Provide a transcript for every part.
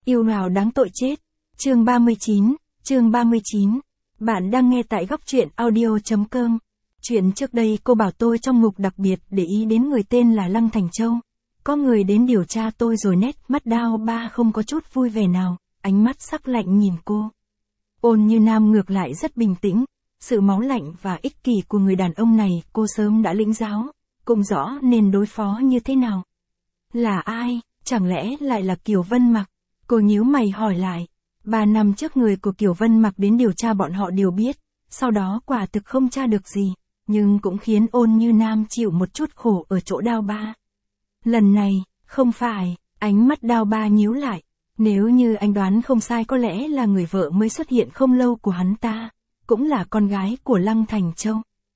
Yêu nào đáng tội chết. Chương 39. Bạn đang nghe tại góc truyện audio.com. Chuyện trước đây cô bảo tôi trong mục đặc biệt để ý đến người tên là Lăng Thành Châu. Có người đến điều tra tôi rồi, nét mắt Đao Ba không có chút vui vẻ nào, ánh mắt sắc lạnh nhìn cô. Ôn Như Nam ngược lại rất bình tĩnh. Sự máu lạnh và ích kỷ của người đàn ông này cô sớm đã lĩnh giáo, cũng rõ nên đối phó như thế nào. Là ai? Chẳng lẽ lại là Kiều Vân Mặc? Cô nhíu mày hỏi lại. 3 năm trước người của Kiều Vân Mặc đến điều tra bọn họ đều biết, sau đó quả thực không tra được gì, nhưng cũng khiến Ôn Như Nam chịu một chút khổ ở chỗ Đao Ba. Lần này, không phải, ánh mắt Đao Ba nhíu lại. Nếu như anh đoán không sai, có lẽ là người vợ mới xuất hiện không lâu của hắn ta, cũng là con gái của Lăng Thành Châu.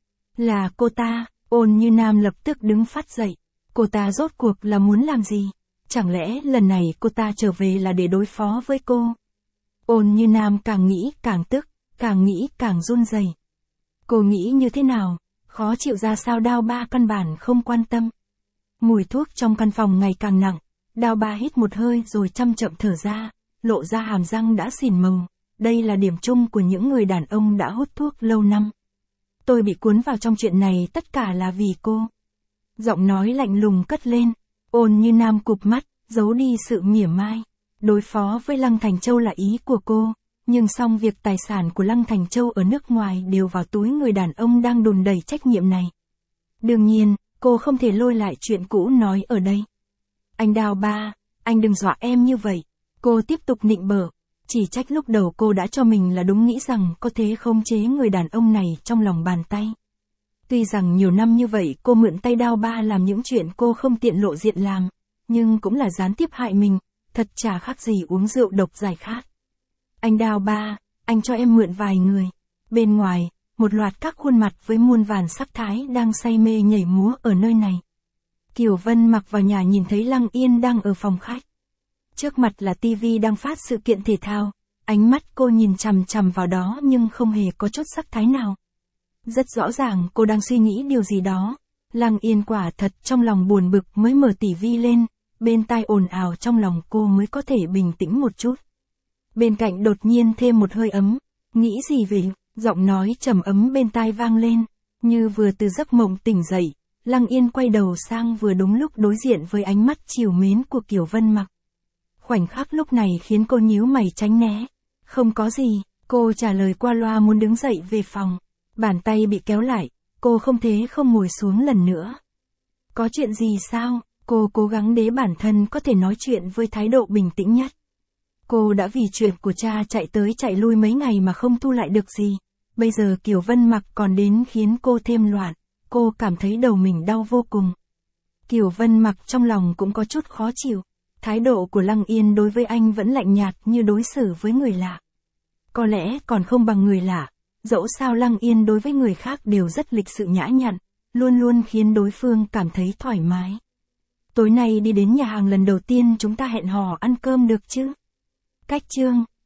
Là cô ta. Ôn Như Nam lập tức đứng phát dậy. Cô ta rốt cuộc là muốn làm gì? Chẳng lẽ lần này cô ta trở về là để đối phó với cô? Ôn Như Nam càng nghĩ càng tức, càng nghĩ càng run rẩy. Cô nghĩ như thế nào? Khó chịu ra sao? Đao Ba căn bản không quan tâm. Mùi thuốc trong căn phòng ngày càng nặng. Đao Ba hít một hơi rồi chậm chậm thở ra, lộ ra hàm răng đã xỉn màu. Đây là điểm chung của những người đàn ông đã hút thuốc lâu năm. Tôi bị cuốn vào trong chuyện này tất cả là vì cô. Giọng nói lạnh lùng cất lên. Ôn Như Nam cụp mắt, giấu đi sự mỉa mai. Đối phó với Lăng Thành Châu là ý của cô, nhưng song việc tài sản của Lăng Thành Châu ở nước ngoài đều vào túi người đàn ông đang đùn đẩy trách nhiệm này. Đương nhiên, cô không thể lôi lại chuyện cũ nói ở đây. Anh Đao Ba, anh đừng dọa em như vậy. Cô tiếp tục nịnh bợ. Chỉ trách lúc đầu cô đã cho mình là đúng, nghĩ rằng có thể khống chế người đàn ông này trong lòng bàn tay. Tuy rằng nhiều năm như vậy cô mượn tay Đao Ba làm những chuyện cô không tiện lộ diện làm, nhưng cũng là gián tiếp hại mình, thật chả khác gì uống rượu độc giải khát. Anh Đao Ba, anh cho em mượn vài người. Bên ngoài, một loạt các khuôn mặt với muôn vàn sắc thái đang say mê nhảy múa ở nơi này. Kiều Vân Mặc vào nhà nhìn thấy Lăng Yên đang ở phòng khách. Trước mặt là tivi đang phát sự kiện thể thao, ánh mắt cô nhìn chằm chằm vào đó nhưng không hề có chút sắc thái nào. Rất rõ ràng cô đang suy nghĩ điều gì đó. Lăng Yên quả thật trong lòng buồn bực mới mở tivi lên, bên tai ồn ào trong lòng cô mới có thể bình tĩnh một chút. Bên cạnh đột nhiên thêm một hơi ấm. Nghĩ gì vậy? Giọng nói trầm ấm bên tai vang lên, như vừa từ giấc mộng tỉnh dậy. Lăng Yên quay đầu sang vừa đúng lúc đối diện với ánh mắt trìu mến của Kiều Vân Mặc. Khoảnh khắc lúc này khiến cô nhíu mày tránh né. Không có gì, cô trả lời qua loa muốn đứng dậy về phòng. Bàn tay bị kéo lại, cô không thể không ngồi xuống lần nữa. Có chuyện gì sao? Cô cố gắng để bản thân có thể nói chuyện với thái độ bình tĩnh nhất. Cô đã vì chuyện của cha chạy tới chạy lui mấy ngày mà không thu lại được gì. Bây giờ Kiều Vân Mặc còn đến khiến cô thêm loạn. Cô cảm thấy đầu mình đau vô cùng. Kiều Vân Mặc trong lòng cũng có chút khó chịu. Thái độ của Lăng Yên đối với anh vẫn lạnh nhạt như đối xử với người lạ. Có lẽ còn không bằng người lạ. Dẫu sao Lăng Yên đối với người khác đều rất lịch sự nhã nhặn, luôn luôn khiến đối phương cảm thấy thoải mái. Tối nay đi đến nhà hàng lần đầu tiên chúng ta hẹn hò ăn cơm được chứ? Cách chương